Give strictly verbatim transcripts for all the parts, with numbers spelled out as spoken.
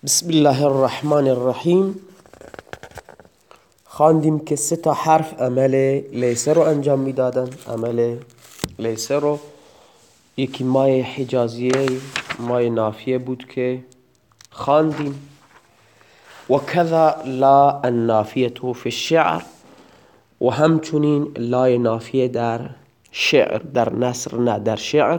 بسم الله الرحمن الرحیم. خواندیم که سه تا حرف عمل لیسه رو انجام میدادن. عمل لیسه رو یکی مای حجازیه، مای نافیه بود که خواندیم، و کذا لا النافیه فی الشعر، و همچنین لای نافیه در شعر، در نثر نه در شعر.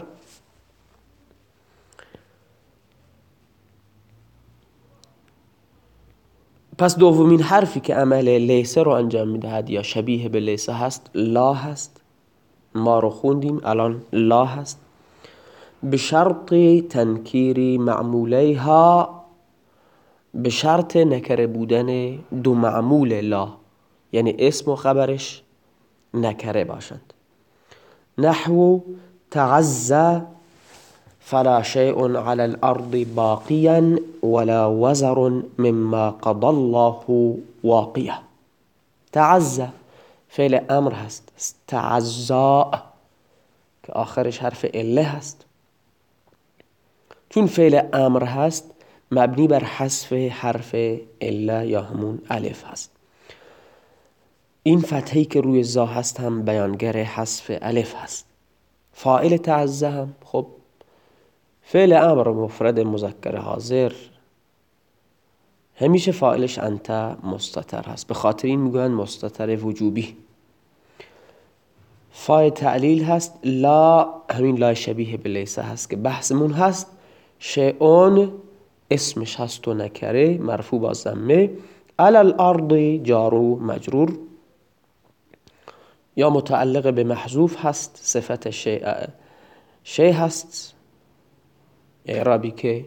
پس دومین حرفی که عمل لیسه رو انجام میدهد یا شبیه به لیسه هست لا هست. ما رو خوندیم، الان لا هست. به شرط تنکیری معمولیها، به شرط نکره بودن دو معمول لا، یعنی اسم و خبرش نکره باشند. نحو تعزى فلا شيء على الأرض باقيا ولا وزر مما قضى الله واقيا. تعزى فعل امر هست. تعزا که آخرش حرف اله هست، چون فعل امر هست مبنی بر حذف حرف اله یا همون الف هست. این فتحی که روی زا هست هم بیانگر حذف الف هست. فاعل تعزه هم خب فعل امر مفرد مذکر حاضر همیشه فاعلش انت مستتر هست، به خاطر این میگویند مستتر وجوبی. فای تعلیل هست. لا همین لا شبیه به لیسه هست که بحثمون هست. شیئون اسمش هست و نکره مرفوع با ضمه. علی الارض جار و مجرور یا متعلق به محذوف هست. صفت شیء شیء هست، اعرابی که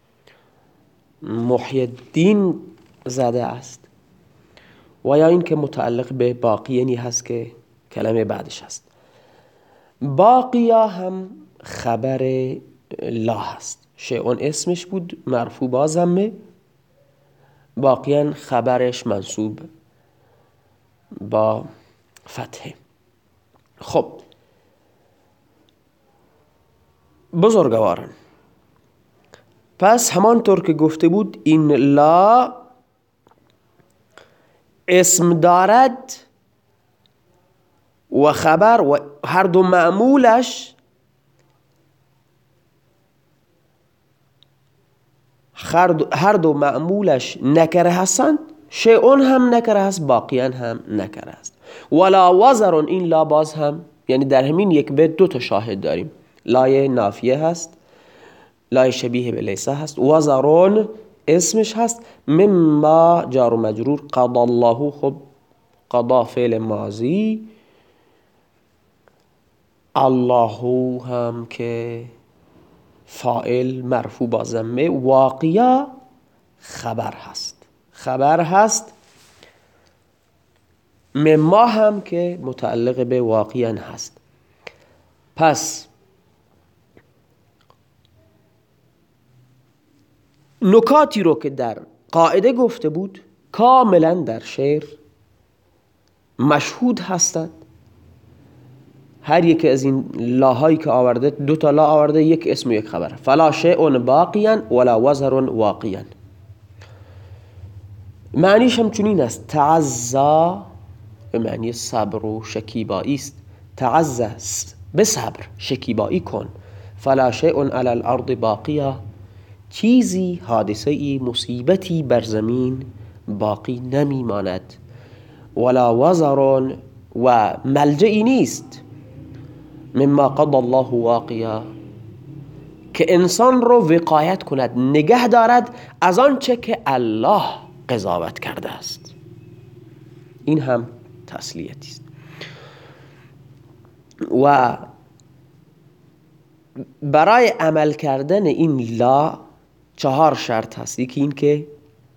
محی الدین زده است، و یا این که متعلق به باقیانی هست که کلمه بعدش هست. باقیا هم خبر لا هست. شیئون اسمش بود مرفوع با ضمه، باقیان خبرش منصوب با فتحه. خب بزرگواران، پس همانطور که گفته بود این لا اسم دارد و خبر، و هر دو معمولش هر دو معمولش نکره هستند. شیئون هم نکره هست، باقیان هم نکره هست. ولا وزرون، این لا باز هم یعنی در همین یک بیت دو تا شاهد داریم. لای نافیه هست، لای شبیه به لیسه هست. وزرون اسمش هست. مما جار و مجرور. قضا الله، خب قضا فعل ماضی، الله هم که فاعل مرفوع با ضمه. واقعا خبر هست، خبر هست. مما هم که متعلق به واقعا هست. پس نکاتی رو که در قاعده گفته بود کاملا در شعر مشهود هستند. هر یک از این لاهایی که آورده، دو تا لا آورده، یک اسم و یک خبر. فلا شیء باقیا ولا وزر واقیا. معنیش هم چنین است. تعزا به معنی صبر و شکیبایی است. تعزا به صبر شکیبایی کن. فلا شیء علی الارض باقیا، چیزی، حادثه ای، مصیبتی بر زمین باقی نمی ماند. ولا وزر، و ملجئی نیست. مما قضى الله واقعا، که انسان رو وقایت کند، نگه دارد از آنچه که الله قضاوت کرده است. این هم تسلیتی است. و برای عمل کردن این لا چهار شرط هست. یکی این که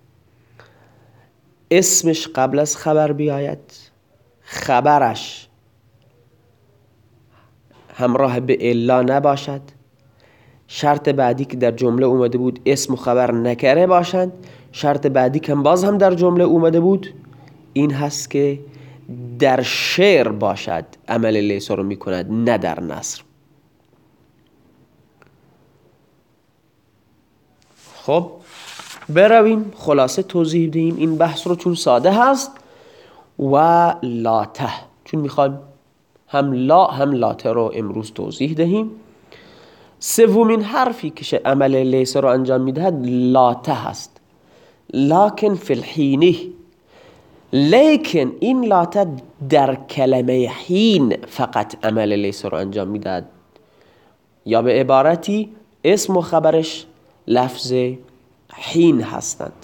اسمش قبل از خبر بیاید، خبرش همراه به الا نباشد. شرط بعدی که در جمله اومده بود اسم و خبر نکره باشند. شرط بعدی که باز هم در جمله اومده بود این هست که در شعر باشد، عمل لیسه رو میکند، نه در نثر. خب برویم خلاصه توضیح دهیم این بحث رو، چون ساده هست. و لاته، چون میخوایم هم لا هم لاته رو امروز توضیح دهیم. سومین حرفی که عمل لیس رو انجام میدهد لاته هست. لکن فی الحینه، لیکن این لاته در کلمه حین فقط عمل لیس رو انجام میدهد، یا به عبارتی اسم و خبرش لفظ حین هستند.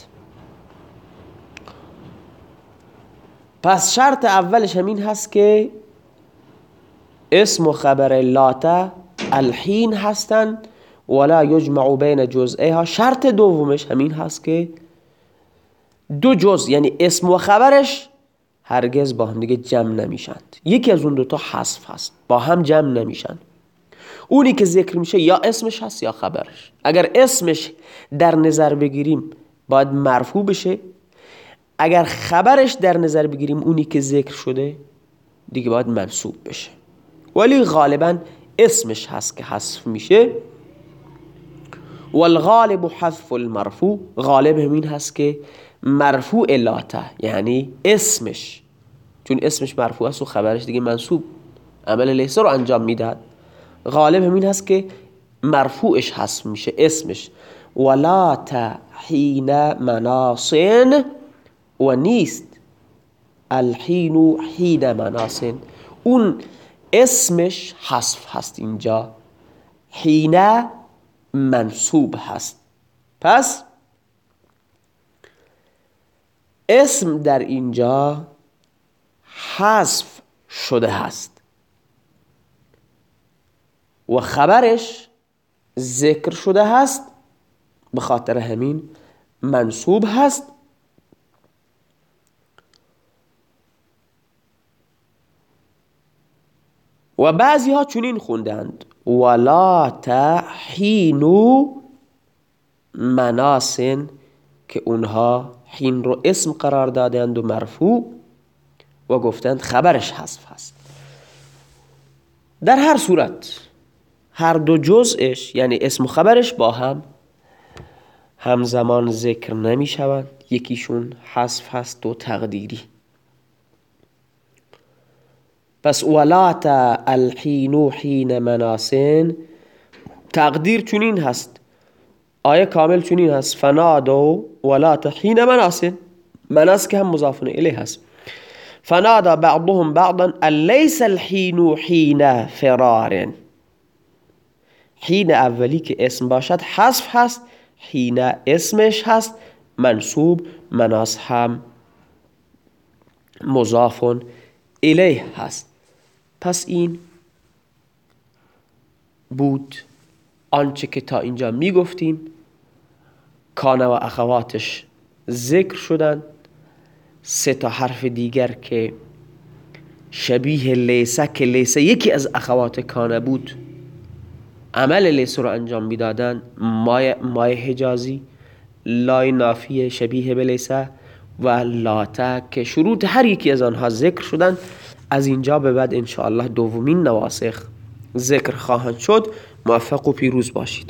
پس شرط اولش همین هست که اسم و خبر لاته الحین هستند ولا یجمع بین جزئیها. شرط دومش همین هست که دو جزء یعنی اسم و خبرش هرگز با هم دیگه جمع نمیشند. یکی از اون دوتا حذف هست، با هم جمع نمیشن. اونی که ذکر میشه یا اسمش هست یا خبرش. اگر اسمش در نظر بگیریم باید مرفوع بشه، اگر خبرش در نظر بگیریم اونی که ذکر شده دیگه باید منصوب بشه. ولی غالبا اسمش هست که حذف میشه. والغالب حذف المرفوع، غالب همین هست که مرفوع لاته یعنی اسمش، چون اسمش مرفوع است و خبرش دیگه منصوب عمل لیس رو انجام میدهد، غالب همین هست که مرفوعش حذف میشه اسمش. ولاته حین مناصن، و نیست الحین حین مناصن، اون اسمش حذف هست، اینجا حین منصوب هست. پس اسم در اینجا حذف شده هست و خبرش ذکر شده هست، به خاطر همین منصوب هست. و بعضی ها چنین خوندند ولا تحین مناسن، که اونها حین رو اسم قرار دادند و مرفوع و گفتند خبرش حذف هست. در هر صورت هر دو جزءش یعنی اسم و خبرش با هم همزمان ذکر نمی شوند، یکیشون حذف هست و تقدیری. پس ولات الحین حین مناسن تقدیر چنین هست، آیه کامل چنین هست فنادو ولات حین مناسن، مناس که هم مضاف الیه هست. فنادا بعضهم بعضا الیس الحین حین فرار، حین اولی که اسم باشد حذف هست، حین اسمش هست منصوب، مناس هم مضاف الیه هست. پس این بود آنچه که تا اینجا می گفتیم. کان و اخواتش ذکر شدن. سه تا حرف دیگر که شبیه لیسه، که لیسه یکی از اخوات کان بود، عمل لیسه رو انجام میدادن، مای, مای حجازی، لای نافیه شبیه به لیسه و لاته، که شروط هر یکی از آنها ذکر شدن. از اینجا به بعد انشاءالله دومین نواسخ ذکر خواهند شد. موفق و پیروز باشید.